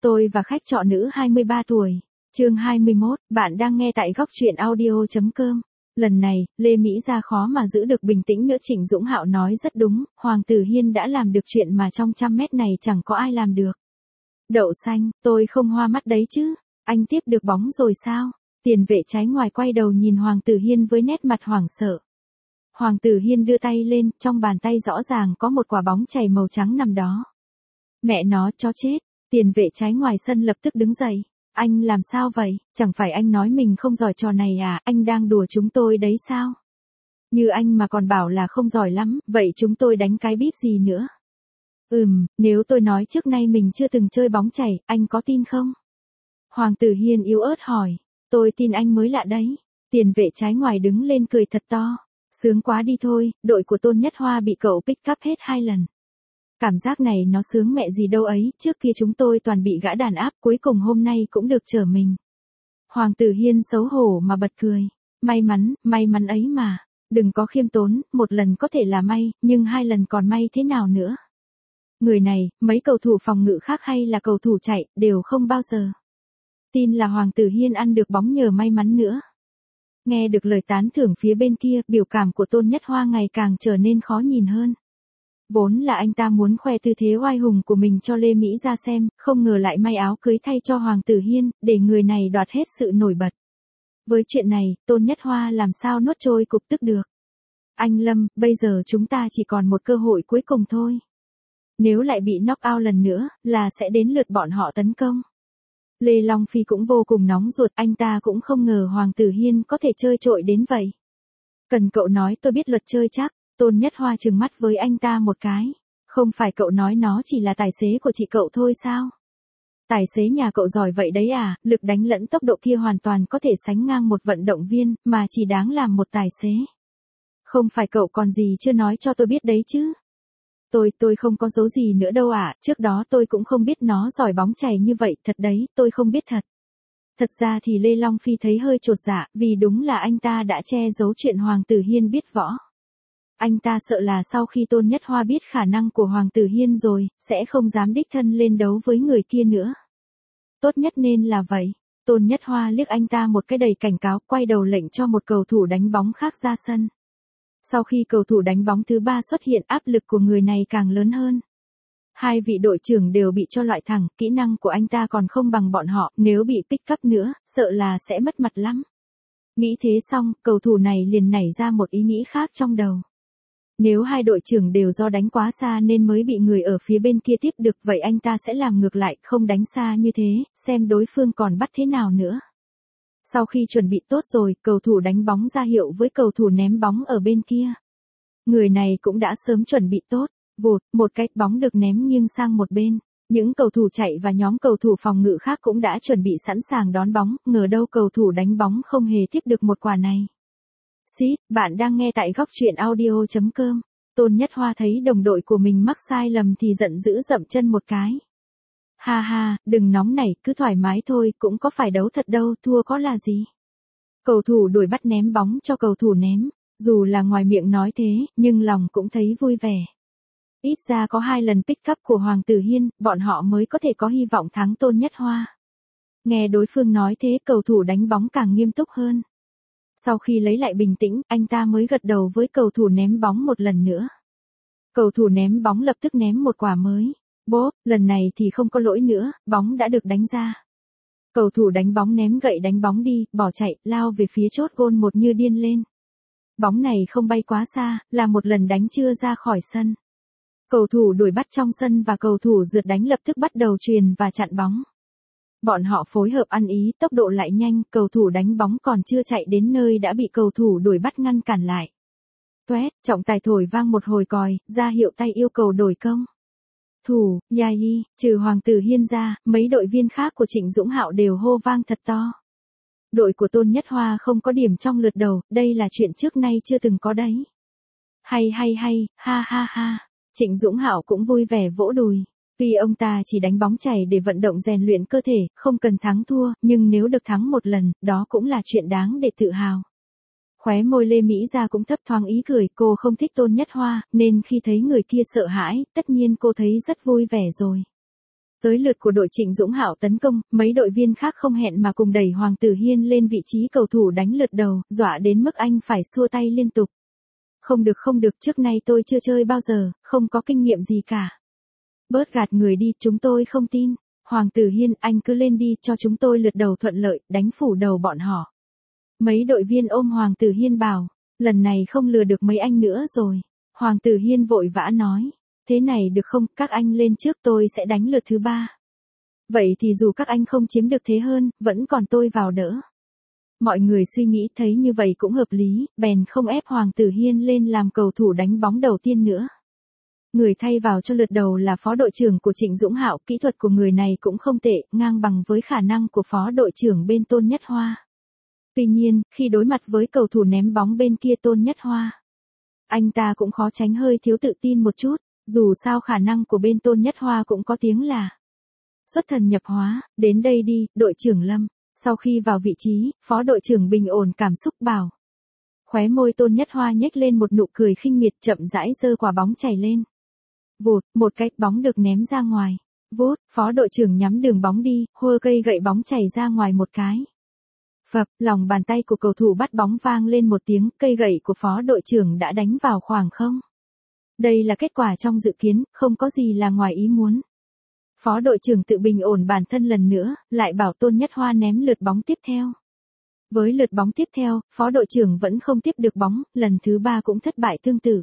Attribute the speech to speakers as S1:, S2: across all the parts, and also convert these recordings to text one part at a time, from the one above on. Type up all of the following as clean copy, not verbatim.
S1: Tôi và khách trọ nữ 23 tuổi. Chương 21, bạn đang nghe tại góc truyện audio.com. Lần này, Lê Mỹ Gia khó mà giữ được bình tĩnh nữa. Trịnh Dũng Hạo nói rất đúng, Hoàng Tử Hiên đã làm được chuyện mà trong 100 mét này chẳng có ai làm được. Đậu xanh, tôi không hoa mắt đấy chứ. Anh tiếp được bóng rồi sao? Tiền vệ trái ngoài quay đầu nhìn Hoàng Tử Hiên với nét mặt hoảng sợ. Hoàng Tử Hiên đưa tay lên, trong bàn tay rõ ràng có một quả bóng chày màu trắng nằm đó. Mẹ nó, chó chết. Tiền vệ trái ngoài sân lập tức đứng dậy. Anh làm sao vậy? Chẳng phải anh nói mình không giỏi trò này à? Anh đang đùa chúng tôi đấy sao? Như anh mà còn bảo là không giỏi lắm, vậy chúng tôi đánh cái bíp gì nữa? Nếu tôi nói trước nay mình chưa từng chơi bóng chày, anh có tin không? Hoàng Tử Hiên yếu ớt hỏi. Tôi tin anh mới lạ đấy. Tiền vệ trái ngoài đứng lên cười thật to. Sướng quá đi thôi, đội của Tôn Nhất Hoa bị cậu pick up hết 2 lần. Cảm giác này nó sướng mẹ gì đâu ấy, trước kia chúng tôi toàn bị gã đàn áp, cuối cùng hôm nay cũng được trở mình. Hoàng Tử Hiên xấu hổ mà bật cười. May mắn ấy mà. Đừng có khiêm tốn, 1 lần có thể là may, nhưng 2 lần còn may thế nào nữa. Người này, mấy cầu thủ phòng ngự khác hay là cầu thủ chạy, đều không bao giờ tin là Hoàng Tử Hiên ăn được bóng nhờ may mắn nữa. Nghe được lời tán thưởng phía bên kia, biểu cảm của Tôn Nhất Hoa ngày càng trở nên khó nhìn hơn. Vốn là anh ta muốn khoe tư thế oai hùng của mình cho Lê Mỹ Gia xem, không ngờ lại may áo cưới thay cho Hoàng Tử Hiên, để người này đoạt hết sự nổi bật. Với chuyện này, Tôn Nhất Hoa làm sao nuốt trôi cục tức được. Anh Lâm, bây giờ chúng ta chỉ còn một cơ hội cuối cùng thôi. Nếu lại bị knock out lần nữa, là sẽ đến lượt bọn họ tấn công. Lê Long Phi cũng vô cùng nóng ruột, anh ta cũng không ngờ Hoàng Tử Hiên có thể chơi trội đến vậy. Cần cậu nói tôi biết luật chơi chắc. Tôn Nhất Hoa trừng mắt với anh ta một cái. Không phải cậu nói nó chỉ là tài xế của chị cậu thôi sao? Tài xế nhà cậu giỏi vậy đấy à, lực đánh lẫn tốc độ kia hoàn toàn có thể sánh ngang một vận động viên, mà chỉ đáng làm một tài xế. Không phải cậu còn gì chưa nói cho tôi biết đấy chứ? Tôi không có giấu gì nữa đâu ạ, trước đó tôi cũng không biết nó giỏi bóng chày như vậy, thật đấy, tôi không biết thật. Thật ra thì Lê Long Phi thấy hơi chột dạ, vì đúng là anh ta đã che giấu chuyện Hoàng Tử Hiên biết võ. Anh ta sợ là sau khi Tôn Nhất Hoa biết khả năng của Hoàng Tử Hiên rồi, sẽ không dám đích thân lên đấu với người kia nữa. Tốt nhất nên là vậy. Tôn Nhất Hoa liếc anh ta một cái đầy cảnh cáo, quay đầu lệnh cho một cầu thủ đánh bóng khác ra sân. Sau khi cầu thủ đánh bóng thứ 3 xuất hiện, áp lực của người này càng lớn hơn. 2 vị đội trưởng đều bị cho loại thẳng, kỹ năng của anh ta còn không bằng bọn họ, nếu bị pick up nữa, sợ là sẽ mất mặt lắm. Nghĩ thế xong, cầu thủ này liền nảy ra một ý nghĩ khác trong đầu. Nếu 2 đội trưởng đều do đánh quá xa nên mới bị người ở phía bên kia tiếp được, vậy anh ta sẽ làm ngược lại, không đánh xa như thế, xem đối phương còn bắt thế nào nữa. Sau khi chuẩn bị tốt rồi, cầu thủ đánh bóng ra hiệu với cầu thủ ném bóng ở bên kia. Người này cũng đã sớm chuẩn bị tốt, vụt, một cái bóng được ném nghiêng sang một bên. Những cầu thủ chạy và nhóm cầu thủ phòng ngự khác cũng đã chuẩn bị sẵn sàng đón bóng, ngờ đâu cầu thủ đánh bóng không hề tiếp được một quả này. Xít, bạn đang nghe tại góc truyện audio.com. Tôn Nhất Hoa thấy đồng đội của mình mắc sai lầm thì giận dữ dậm chân một cái. Ha ha, đừng nóng nảy, cứ thoải mái thôi, cũng có phải đấu thật đâu, thua có là gì. Cầu thủ đuổi bắt ném bóng cho cầu thủ ném, dù là ngoài miệng nói thế, nhưng lòng cũng thấy vui vẻ. Ít ra có 2 lần pick up của Hoàng Tử Hiên, bọn họ mới có thể có hy vọng thắng Tôn Nhất Hoa. Nghe đối phương nói thế, cầu thủ đánh bóng càng nghiêm túc hơn. Sau khi lấy lại bình tĩnh, anh ta mới gật đầu với cầu thủ ném bóng một lần nữa. Cầu thủ ném bóng lập tức ném một quả mới. Bốp, lần này thì không có lỗi nữa, bóng đã được đánh ra. Cầu thủ đánh bóng ném gậy đánh bóng đi, bỏ chạy, lao về phía chốt gôn một như điên lên. Bóng này không bay quá xa, là một lần đánh chưa ra khỏi sân. Cầu thủ đuổi bắt trong sân và cầu thủ rượt đánh lập tức bắt đầu chuyền và chặn bóng. Bọn họ phối hợp ăn ý, tốc độ lại nhanh, cầu thủ đánh bóng còn chưa chạy đến nơi đã bị cầu thủ đuổi bắt ngăn cản lại. Toét, trọng tài thổi vang một hồi còi, ra hiệu tay yêu cầu đổi công. Thủ, Yai, trừ Hoàng Tử Hiên ra, mấy đội viên khác của Trịnh Dũng Hạo đều hô vang thật to. Đội của Tôn Nhất Hoa không có điểm trong lượt đầu, đây là chuyện trước nay chưa từng có đấy. Hay, ha ha ha. Trịnh Dũng Hạo cũng vui vẻ vỗ đùi. Vì ông ta chỉ đánh bóng chày để vận động rèn luyện cơ thể, không cần thắng thua, nhưng nếu được thắng một lần, đó cũng là chuyện đáng để tự hào. Khóe môi Lê Mỹ Gia cũng thấp thoáng ý cười, cô không thích Tôn Nhất Hoa, nên khi thấy người kia sợ hãi, tất nhiên cô thấy rất vui vẻ rồi. Tới lượt của đội Trịnh Dũng Hạo tấn công, mấy đội viên khác không hẹn mà cùng đẩy Hoàng Tử Hiên lên vị trí cầu thủ đánh lượt đầu, dọa đến mức anh phải xua tay liên tục. Không được, trước nay tôi chưa chơi bao giờ, không có kinh nghiệm gì cả. Bớt gạt người đi, chúng tôi không tin. Hoàng Tử Hiên, anh cứ lên đi, cho chúng tôi lượt đầu thuận lợi, đánh phủ đầu bọn họ. Mấy đội viên ôm Hoàng Tử Hiên bảo, lần này không lừa được mấy anh nữa rồi. Hoàng Tử Hiên vội vã nói, thế này được không, các anh lên trước tôi sẽ đánh lượt thứ 3. Vậy thì dù các anh không chiếm được thế hơn, vẫn còn tôi vào đỡ. Mọi người suy nghĩ thấy như vậy cũng hợp lý, bèn không ép Hoàng Tử Hiên lên làm cầu thủ đánh bóng đầu tiên nữa. Người thay vào cho lượt đầu là phó đội trưởng của Trịnh Dũng Hạo, kỹ thuật của người này cũng không tệ, ngang bằng với khả năng của phó đội trưởng bên Tôn Nhất Hoa. Tuy nhiên, khi đối mặt với cầu thủ ném bóng bên kia Tôn Nhất Hoa, anh ta cũng khó tránh hơi thiếu tự tin một chút, dù sao khả năng của bên Tôn Nhất Hoa cũng có tiếng là xuất thần nhập hóa. Đến đây đi, đội trưởng Lâm. Sau khi vào vị trí, phó đội trưởng bình ổn cảm xúc bảo. Khóe môi Tôn Nhất Hoa nhếch lên một nụ cười khinh miệt, chậm rãi giơ quả bóng chảy lên. Vụt, một cái bóng được ném ra ngoài. Vút, phó đội trưởng nhắm đường bóng đi, hơ cây gậy bóng chảy ra ngoài một cái. Phập, lòng bàn tay của cầu thủ bắt bóng vang lên một tiếng, cây gậy của phó đội trưởng đã đánh vào khoảng không. Đây là kết quả trong dự kiến, không có gì là ngoài ý muốn. Phó đội trưởng tự bình ổn bản thân lần nữa, lại bảo Tôn Nhất Hoa ném lượt bóng tiếp theo. Với lượt bóng tiếp theo, phó đội trưởng vẫn không tiếp được bóng, lần thứ 3 cũng thất bại tương tự.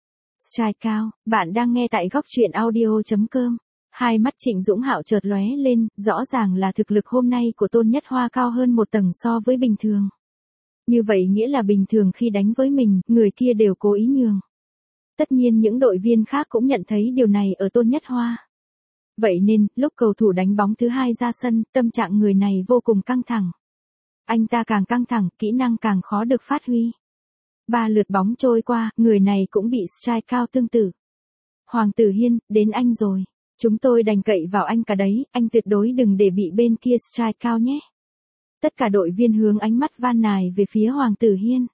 S1: Strike out, bạn đang nghe tại góc truyện audio.com. Hai mắt Trịnh Dũng Hạo chợt lóe lên, rõ ràng là thực lực hôm nay của Tôn Nhất Hoa cao hơn một tầng so với bình thường. Như vậy nghĩa là bình thường khi đánh với mình, người kia đều cố ý nhường. Tất nhiên những đội viên khác cũng nhận thấy điều này ở Tôn Nhất Hoa. Vậy nên, lúc cầu thủ đánh bóng thứ 2 ra sân, tâm trạng người này vô cùng căng thẳng. Anh ta càng căng thẳng, kỹ năng càng khó được phát huy. 3 lượt bóng trôi qua, người này cũng bị strike out tương tự. Hoàng Tử Hiên, đến anh rồi. Chúng tôi đành cậy vào anh cả đấy, anh tuyệt đối đừng để bị bên kia strike out nhé. Tất cả đội viên hướng ánh mắt van nài về phía Hoàng Tử Hiên.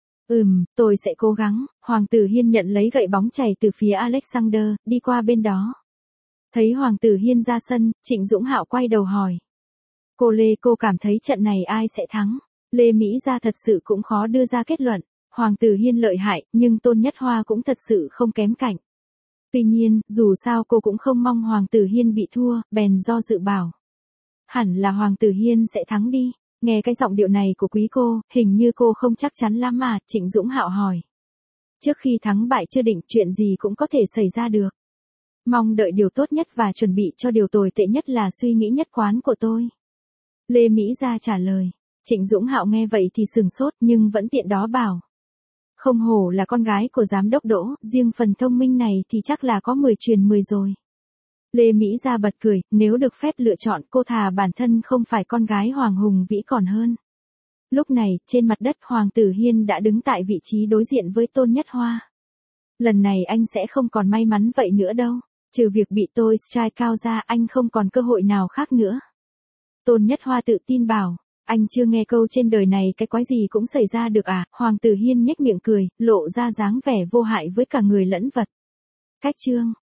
S1: Tôi sẽ cố gắng. Hoàng Tử Hiên nhận lấy gậy bóng chảy từ phía Alexander, đi qua bên đó. Thấy Hoàng Tử Hiên ra sân, Trịnh Dũng Hạo quay đầu hỏi. Cô cảm thấy trận này ai sẽ thắng? Lê Mỹ Gia thật sự cũng khó đưa ra kết luận. Hoàng Tử Hiên lợi hại, nhưng Tôn Nhất Hoa cũng thật sự không kém cạnh. Tuy nhiên, dù sao cô cũng không mong Hoàng Tử Hiên bị thua, bèn do dự bảo. Hẳn là Hoàng Tử Hiên sẽ thắng đi. Nghe cái giọng điệu này của quý cô, hình như cô không chắc chắn lắm mà, Trịnh Dũng Hạo hỏi. Trước khi thắng bại chưa định, chuyện gì cũng có thể xảy ra được. Mong đợi điều tốt nhất và chuẩn bị cho điều tồi tệ nhất là suy nghĩ nhất quán của tôi. Lê Mỹ Gia trả lời. Trịnh Dũng Hạo nghe vậy thì sừng sốt nhưng vẫn tiện đó bảo. Không hổ là con gái của giám đốc Đỗ, riêng phần thông minh này thì chắc là có 10 truyền 10 rồi. Lê Mỹ Gia bật cười, nếu được phép lựa chọn cô thà bản thân không phải con gái Hoàng Hùng Vĩ còn hơn. Lúc này, trên mặt đất Hoàng Tử Hiên đã đứng tại vị trí đối diện với Tôn Nhất Hoa. Lần này anh sẽ không còn may mắn vậy nữa đâu. Trừ việc bị tôi strike out ra, anh không còn cơ hội nào khác nữa. Tôn Nhất Hoa tự tin bảo, anh chưa nghe câu trên đời này cái quái gì cũng xảy ra được à? Hoàng Tử Hiên nhếch miệng cười, lộ ra dáng vẻ vô hại với cả người lẫn vật. Cách chương